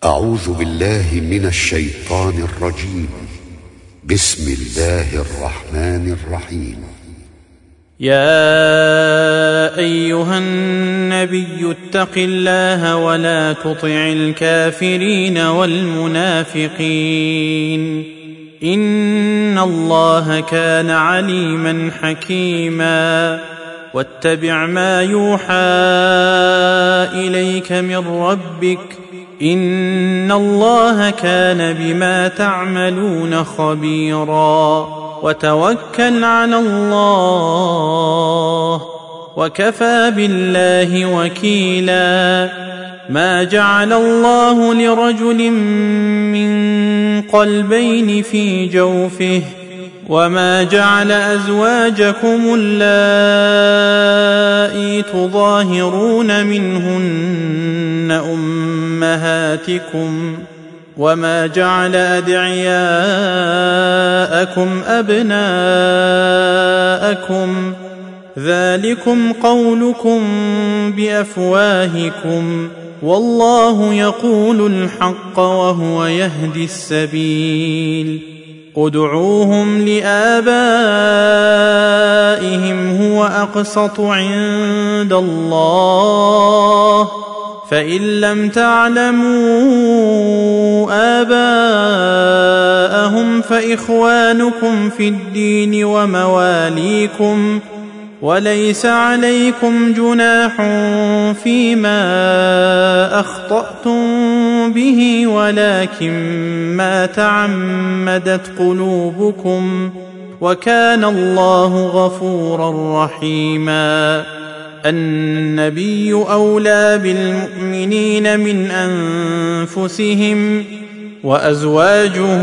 أعوذ بالله من الشيطان الرجيم. بسم الله الرحمن الرحيم. يا أيها النبي اتق الله ولا تطع الكافرين والمنافقين إن الله كان عليما حكيما. واتبع ما يوحى إليك من ربك إن الله كان بما تعملون خبيرا. وتوكل على الله وكفى بالله وكيلا. ما جعل الله لرجل من قلبين في جوفه وما جعل أزواجكم اللائي تظاهرون منهن أمهاتكم وما جعل أدعياءكم أبناءكم ذلكم قولكم بأفواهكم والله يقول الحق وهو يهدي السبيل. ادعوهم لآبائهم هو أقسط عند الله فإن لم تعلموا آباءهم فإخوانكم في الدين ومواليكم وليس عليكم جناح فيما أخطأتم به ولكن ما تعمدت قلوبكم وكان الله غفورا رحيما. النبي أولى بالمؤمنين من أنفسهم وأزواجه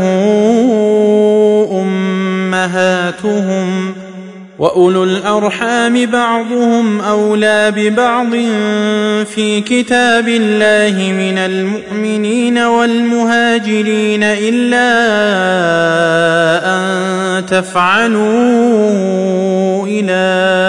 أمهاتهم وأولو الأرحام بعضهم أولى ببعض في كتاب الله من المؤمنين والمهاجرين إلا أن تفعلوا إلى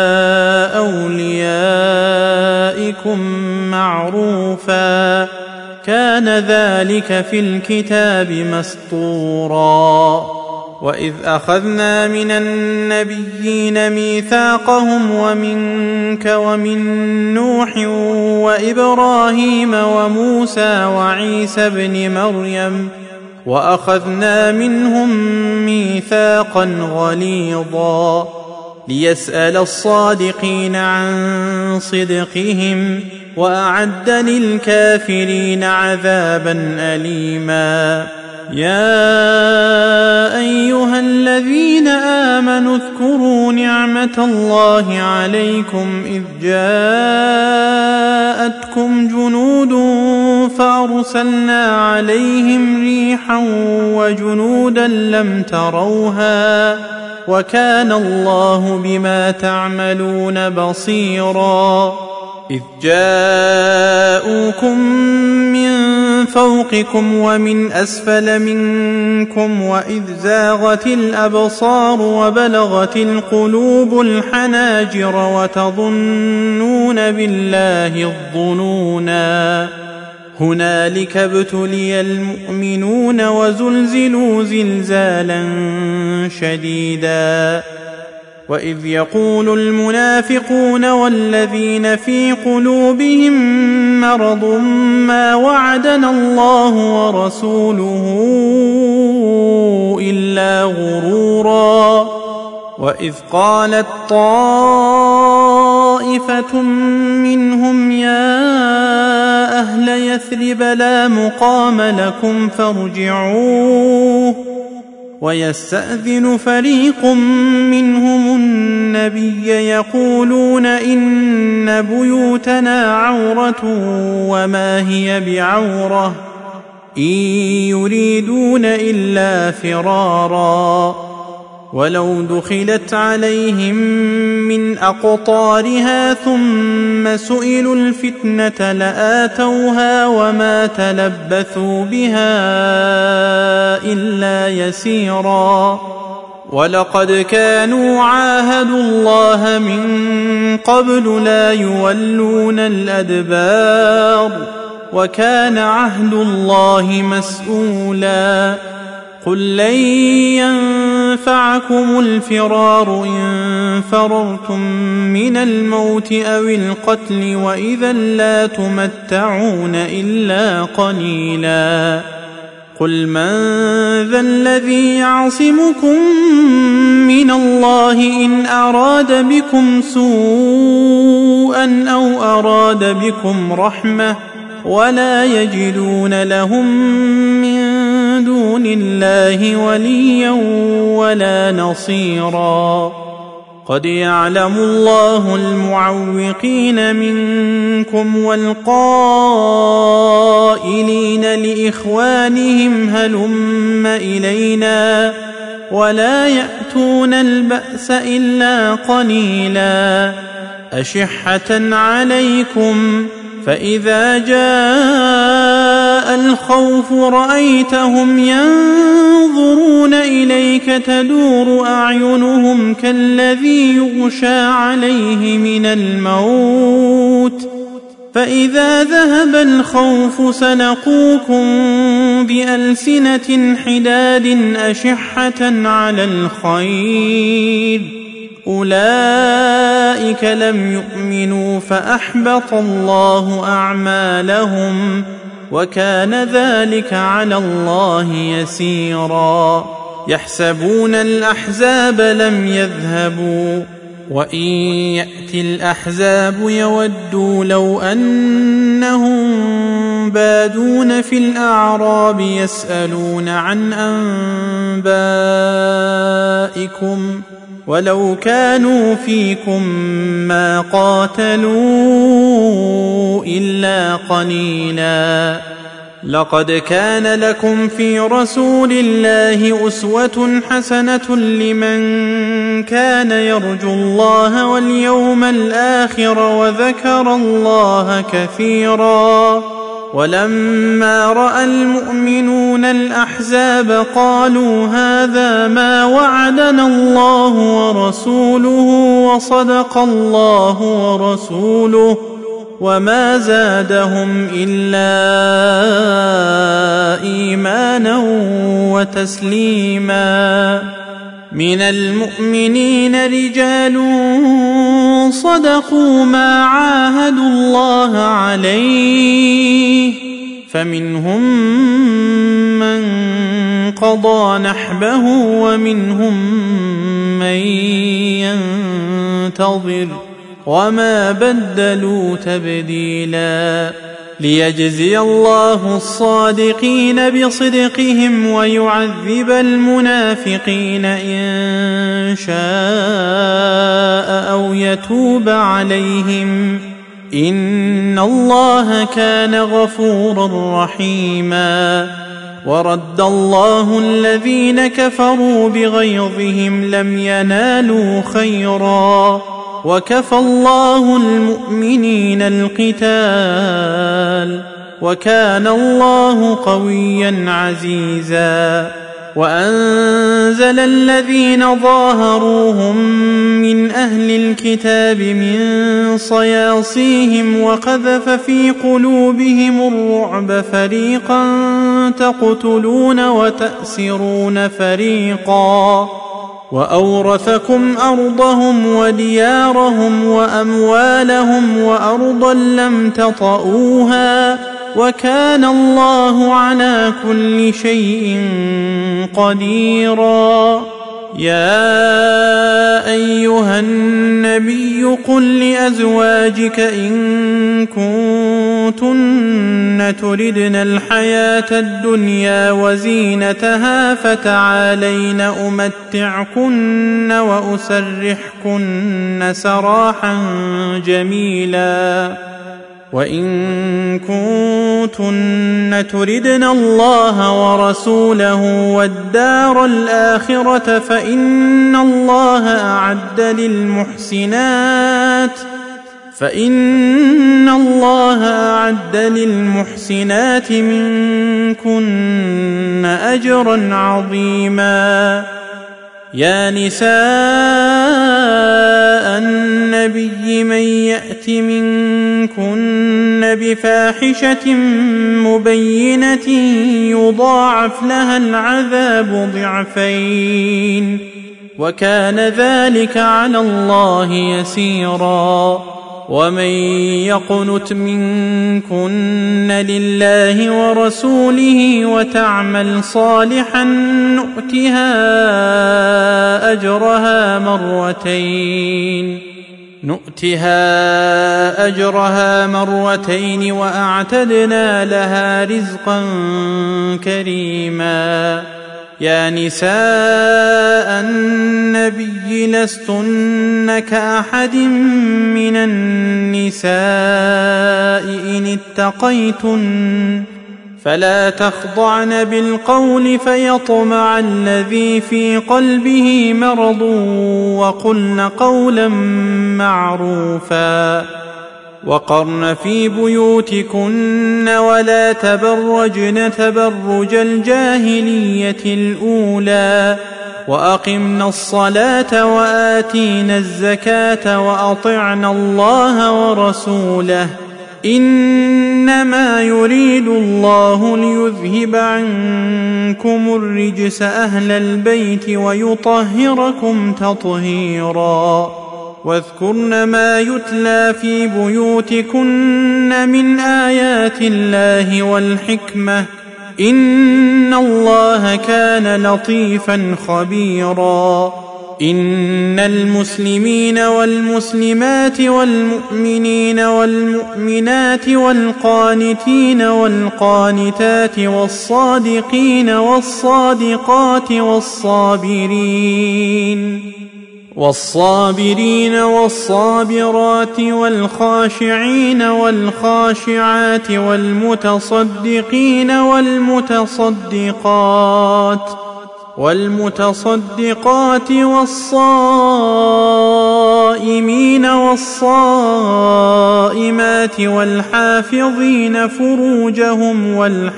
أوليائكم معروفا كان ذلك في الكتاب مسطورا. وإذ أخذنا من النبيين ميثاقهم ومنك ومن نوح وإبراهيم وموسى وعيسى ابن مريم وأخذنا منهم ميثاقا غليظا ليسأل الصادقين عن صدقهم وأعد للكافرين عذابا أليما. يا أيها الذين آمنوا اذكروا نعمة الله عليكم إذ جاءتكم جنود فأرسلنا عليهم ريحا وجنودا لم تروها وكان الله بما تعملون بصيرا. إذ جاءوكم من فوقكم ومن أسفل منكم وإذ زاغت الأبصار وبلغت القلوب الحناجر وتظنون بالله الظنونا. هنالك ابتلي المؤمنون وزلزلوا زلزالا شديدا. وإذ يقول المنافقون والذين في قلوبهم مرض ما وعدنا الله ورسوله إلا غرورا. وإذ قالت طائفة منهم يا أهل يثرب لا مقام لكم فارجعوه ويستأذن فريق منهم النبي يقولون إن بيوتنا عورة وما هي بعورة إن يريدون إلا فرارا. ولو دخلت عليهم من أقطارها ثم سئلوا الفتنة لآتوها وما تلبثوا بها إلا يسيرا. ولقد كانوا عاهدوا الله من قبل لا يولون الأدبار وكان عهد الله مسؤولا. قل لن ينفعكم الفرار إن فررتم من الموت أو القتل وإذا لا تمتعون إلا قليلا. قل من ذا الذي يعصمكم من الله إن أراد بكم سوءا أو أراد بكم رحمة ولا يجدون لهم من دون الله وليا ولا نصيرا. قد يعلم الله المعوقين منكم والقائلين لإخوانهم هلم إلينا ولا يأتون البأس إلا قليلا. أشحة عليكم فإذا جاء الخوف رأيتهم ينظرون إليك تدور أعينهم كالذي يغشى عليه من الموت فإذا ذهب الخوف سلقوكم بألسنة حداد أشحة على الخير أولئك لم يؤمنوا فأحبط الله أعمالهم وكان ذلك على الله يسيرا. يحسبون الأحزاب لم يذهبوا وإن يأتي الأحزاب يودوا لو أنهم بادون في الأعراب يسألون عن أنبائكم ولو كانوا فيكم ما قاتلوا إلا قليلا. لقد كان لكم في رسول الله أسوة حسنة لمن كان يرجو الله واليوم الآخر وذكر الله كثيرا. ولما رأى المؤمنون الأحزاب قالوا هذا ما وعدنا الله ورسوله وصدق الله ورسوله وما زادهم إلا إيمانا وتسليما. من المؤمنين رجال صدقوا ما عاهدوا الله عليه فمنهم من قضى نحبه ومنهم من ينتظر وما بدلوا تبديلا. ليجزي الله الصادقين بصدقهم ويعذب المنافقين إن شاء أو يتوب عليهم إن الله كان غفورا رحيما. ورد الله الذين كفروا بغيظهم لم ينالوا خيرا وكفى الله المؤمنين القتال وكان الله قويا عزيزا. وأنزل الذين ظاهروهم من أهل الكتاب من صياصيهم وقذف في قلوبهم الرعب فريقا تقتلون وتأسرون فريقا وأورثكم أرضهم وديارهم وأموالهم وأرضا لم تطئوها وكان الله على كل شيء قديرا. يا أيها النبي قل لأزواجك إن كنتن تردن الحياة الدنيا وزينتها فتعالين أمتعكن وأسرحكن سراحا جميلا. وإن كنتن تردن الله ورسوله والدار الآخرة فإن الله أعد للمحسنات منكن أجرا عظيما. يا نساء النبي من يأت منكن بفاحشة مبينة يضاعف لها العذاب ضعفين وكان ذلك على الله يسيرا. ومن يقنت منكن لله ورسوله وتعمل صالحا نؤتها أجرها مرتين وأعتدنا لها رزقا كريما. يا نساء النبي لستن كأحد من النساء إن اتقيتن فلا تخضعن بالقول فيطمع الذي في قلبه مرض وقلن قولا معروفا. وقرن في بيوتكن ولا تبرجن تبرج الجاهلية الأولى وأقمن الصلاة وآتينا الزكاة وأطعن الله ورسوله إنما يريد الله ليذهب عنكم الرجس أهل البيت ويطهركم تطهيرا. واذكرن ما يتلى في بيوتكن من آيات الله والحكمة إن الله كان لطيفا خبيرا. إن المسلمين والمسلمات والمؤمنين والمؤمنات والقانتين والقانتات والصادقين والصادقات والصابرين والصابرات والخاشعين والخاشعات والمتصدقين والمتصدقات والصائمين والصائمات والحافظين فروجهم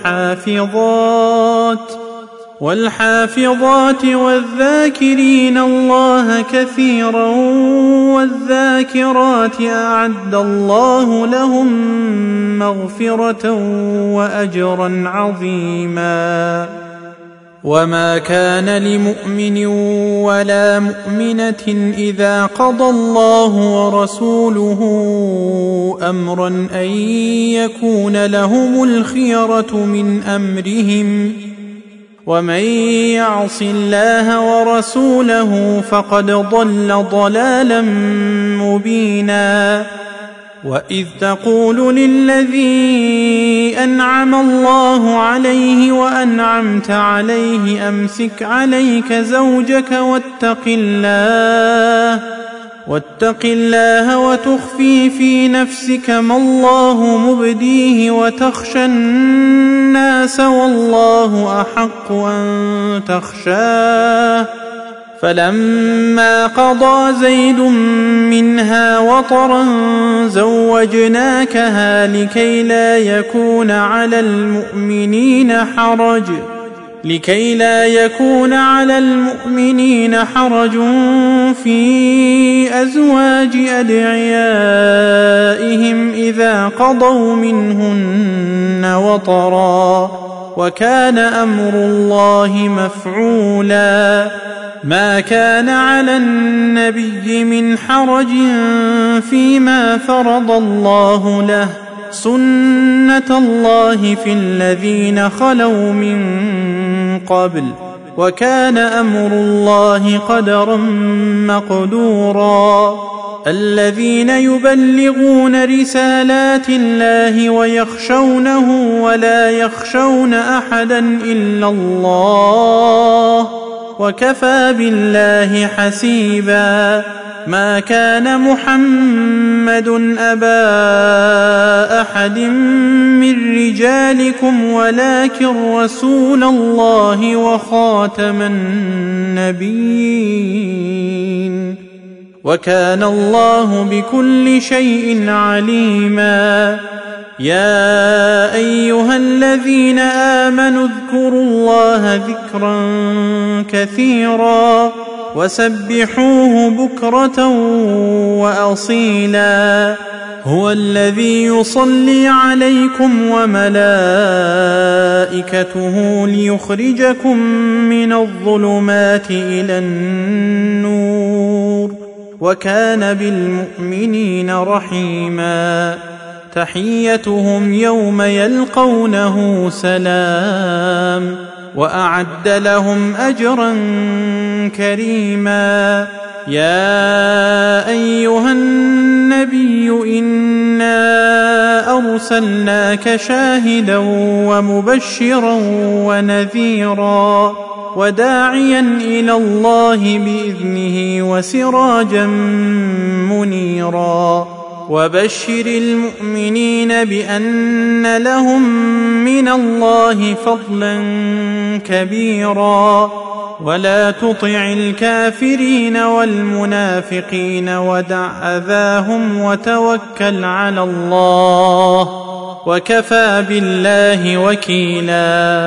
والحافظات والذاكرين الله كثيرا والذاكرات أعد الله لهم مغفرة وأجرا عظيما. وما كان لمؤمن ولا مؤمنة إذا قضى الله ورسوله أمرا أن يكون لهم الخيرة من أمرهم ومن يعص الله ورسوله فقد ضل ضلالا مبينا. وإذ تقول للذي أنعم الله عليه وأنعمت عليه أمسك عليك زوجك واتق الله وتخفي في نفسك ما الله مبديه وتخشى الناس والله أحق أن تخشاه. فلما قضى زيد منها وطرا زوجناكها لكي لا يكون على المؤمنين حرج في أزواج أدعيائهم إذا قضوا منهن وطرا وكان أمر الله مفعولا. ما كان على النبي من حرج فيما فرض الله له سنة الله في الذين خلوا من قبل وكان أمر الله قدرا مقدورا. الذين يبلغون رسالات الله ويخشونه ولا يخشون أحدا إلا الله وكفى بالله حسيبا. ما كان محمد أبا أحد من رجالكم ولكن رسول الله وخاتم النبيين وكان الله بكل شيء عليما. يا أيها الذين آمنوا اذكروا الله ذكرا كثيرا وسبحوه بكرة وأصيلا هو الذي يصلي عليكم وملائكته ليخرجكم من الظلمات إلى النور وكان بالمؤمنين رحيما تحيتهم يوم يلقونه سلام وأعد لهم أجرا كريما يا أيها النبي إنا أرسلناك شاهدا ومبشرا ونذيرا وداعيا إلى الله بإذنه وسراجا منيرا وبشر المؤمنين بأن لهم من الله فضلا كبيرا ولا تطع الكافرين والمنافقين ودع أذاهم وتوكل على الله وكفى بالله وكيلا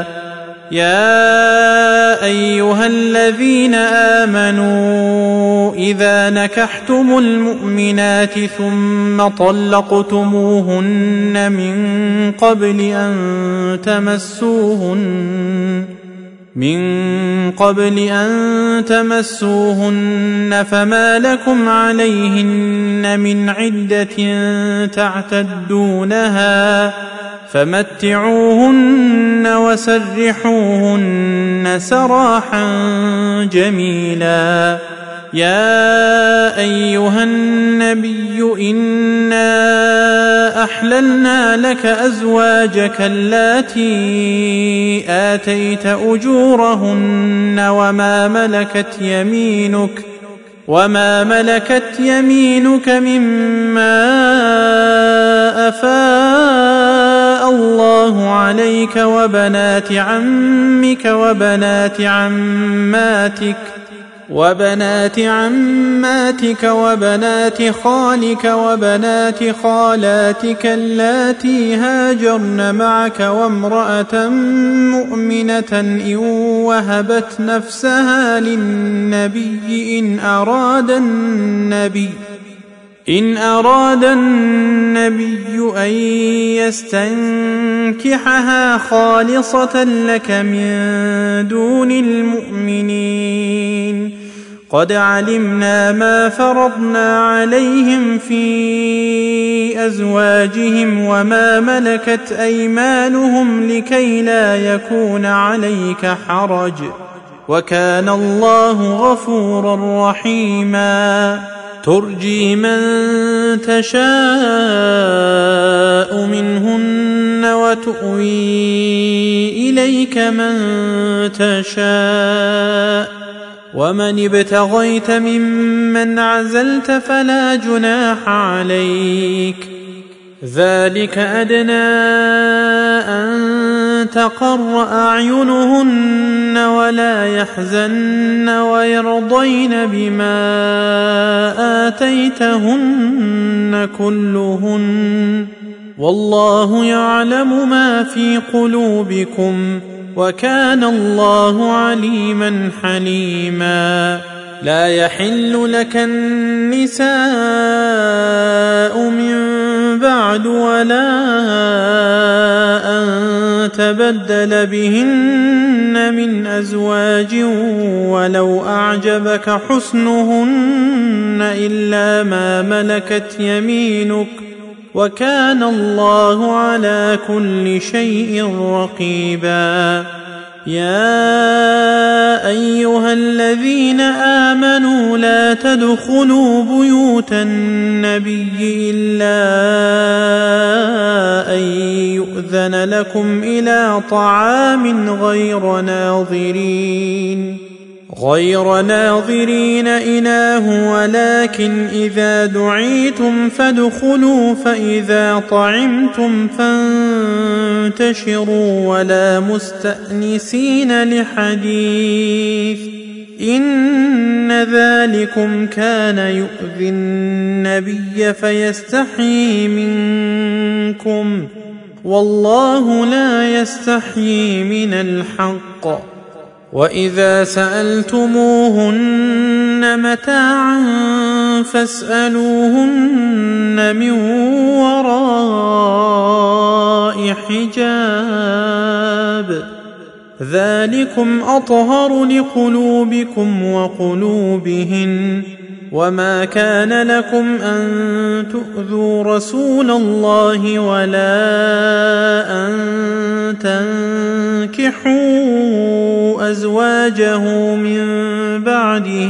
يا أيها الذين آمنوا إذا نكحتم المؤمنات ثم طلقتموهن من قبل أن تمسوهن فما لكم عليهن من عدة تعتدونها فمتعوهن وسرحوهن سراحا جميلا يا أيها النبي إنا أحللنا لك أزواجك اللاتي آتيت أجورهن وما ملكت يمينك مما أفاء الله عليك وبنات عمك وبنات عماتك وبنات خالك وبنات خالاتك اللاتي هاجرن معك وامرأة مؤمنة إن وهبت نفسها للنبي إن أراد النبي أن يستنكحها خالصة لك من دون المؤمنين قد علمنا ما فرضنا عليهم في أزواجهم وما ملكت أيمانهم لكي لا يكون عليك حرج وكان الله غفورا رحيما ترجي من تشاء منهن وتؤوي إليك من تشاء ومن ابتغيت ممن عزلت فلا جناح عليك ذلك أدنى أن تقر أعينهن ولا يحزن ويرضين بما آتيتهن كلهن والله يعلم ما في قلوبكم وكان الله عليما حليما لا يحل لك النساء من بعد ولا أن تبدل بهن من أزواج ولو أعجبك حسنهن إلا ما ملكت يمينك وكان الله على كل شيء رقيبا يا أيها الذين آمنوا لا تدخلوا بيوت النبي إلا أن يؤذن لكم إلى طعام غير ناظرين إناه ولكن إذا دعيتم فادخلوا فإذا طعمتم فانتشروا ولا مستأنسين لحديث إن ذلكم كان يؤذي النبي فيستحيي منكم، والله لا يستحيي من الحق. وإذا سألتموهن متاعا فاسألوهن من وراء حجاب، ذلكم أطهر لقلوبكم وقلوبهن. وما كان لكم أن تؤذوا رسول الله ولا أن تنكحوا أزواجه من بعده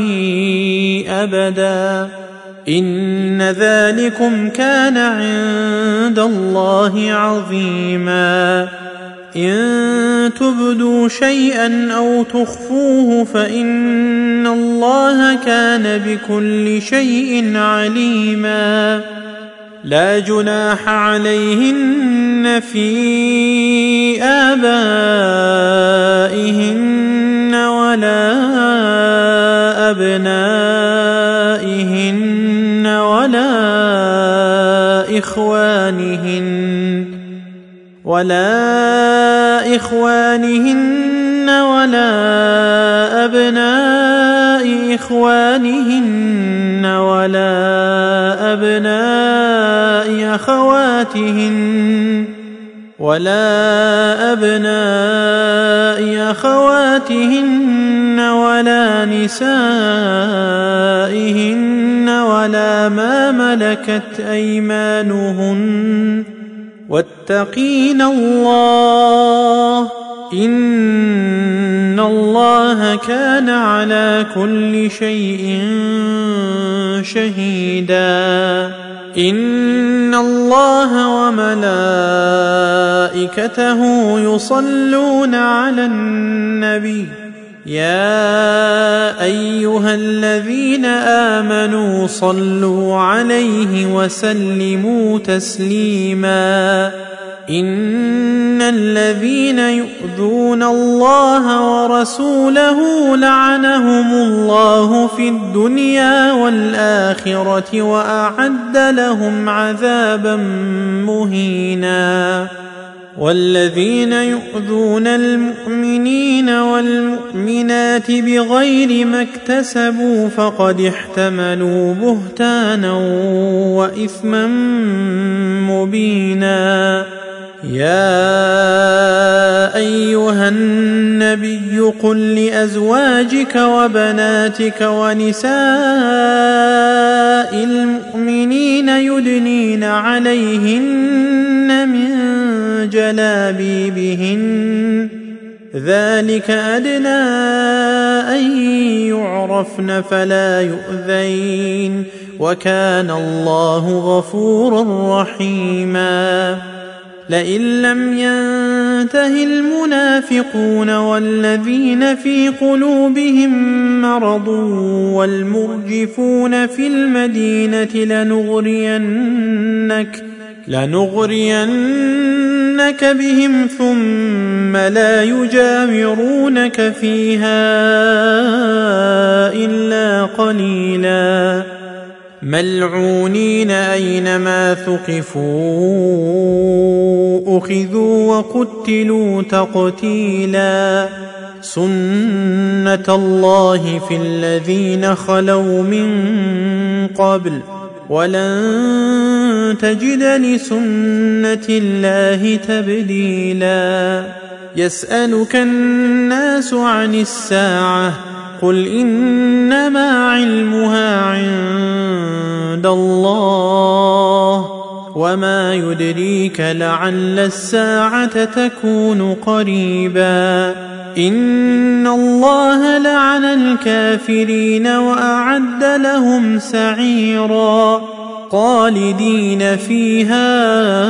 أبدا، إن ذلكم كان عند الله عظيما. إن تبدوا شيئا أو تخفوه فإن الله كان بكل شيء عليما. لا جناح عليهن في آبائهن ولا أبنائهن ولا إخوانهن ولا أبناء إخوانهن ولا أبناء أخواتهن ولا نسائهن ولا ما ملكت أيمانهن، واتقين الله، إن الله كان على كل شيء شهيدا. إن الله وملائكته يصلون على النبي، يا أيها الذين آمنوا صلوا عليه وسلموا تسليما. إن الذين يؤذون الله ورسوله لعنهم الله في الدنيا والآخرة وأعد لهم عذابا مهينا. والذين يؤذون المؤمنين والمؤمنات بغير ما اكتسبوا فقد احتملوا بهتانا وإثما مبينا. يا أيها النبي قل لأزواجك وبناتك ونساء المؤمنين يدنين عليهن من جلابيبهن، ذلك أدنى أن يعرفن فلا يؤذين، وكان الله غفورا رحيما. لئن لم ينته المنافقون والذين في قلوبهم مرض والمرجفون في المدينة لنغرينك بهم ثم لا يجاورونك فيها إلا قليلا، ملعونين أينما ثقفوا أخذوا وقتلوا تقتيلا. سنة الله في الذين خلوا من قبل ولن تجد لسنة الله تبديلا. يسألك الناس عن الساعة قل إنما علمها عند الله وما يدريك لعل الساعة تكون قريبا. إن الله لعن الكافرين وأعد لهم سعيرا خالدين فيها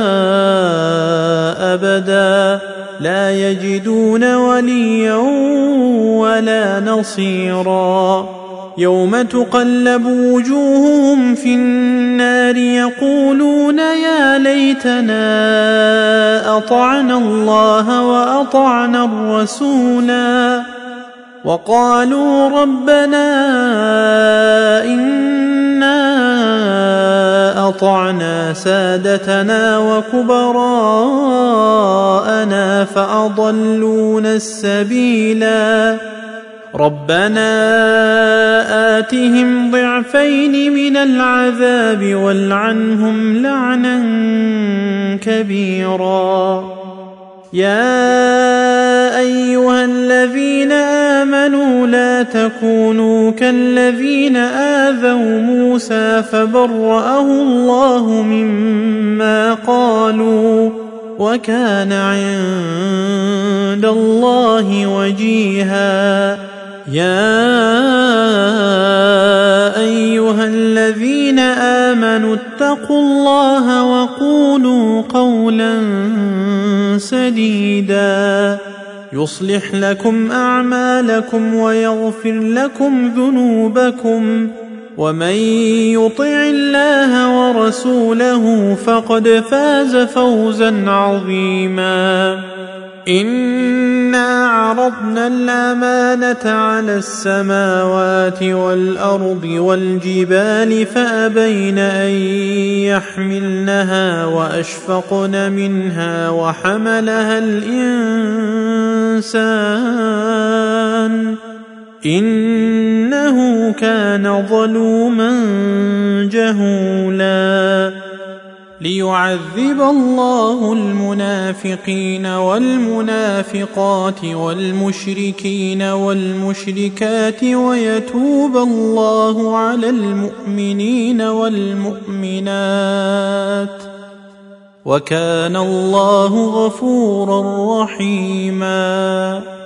أبدا لا يجدون وليا ولا نصيرا. يوم تقلب وجوههم في النار يقولون يا ليتنا أطعنا الله وأطعنا الرسولا وقالوا ربنا إنا أطعنا سادتنا وكبراءنا فأضلونا السبيلا ربنا آتهم ضعفين من العذاب والعنهم لعنا كبيرا يا أيها الذين آمنوا لا تكونوا كالذين آذوا موسى فبرأه الله مما قالوا وكان عند الله وجيها يا أيها الذين آمنوا اتقوا الله وقولوا قولا سديدا يصلح لكم أعمالكم ويغفر لكم ذنوبكم ومن يطع الله ورسوله فقد فاز فوزا عظيما إنا عرضنا الأمانة على السماوات والأرض والجبال فأبين أن يحملنها وأشفقن منها وحملها الإنسان إنه كان ظلوما جهولا ليعذب الله المنافقين والمنافقات والمشركين والمشركات ويتوب الله على المؤمنين والمؤمنات وكان الله غفورا رحيما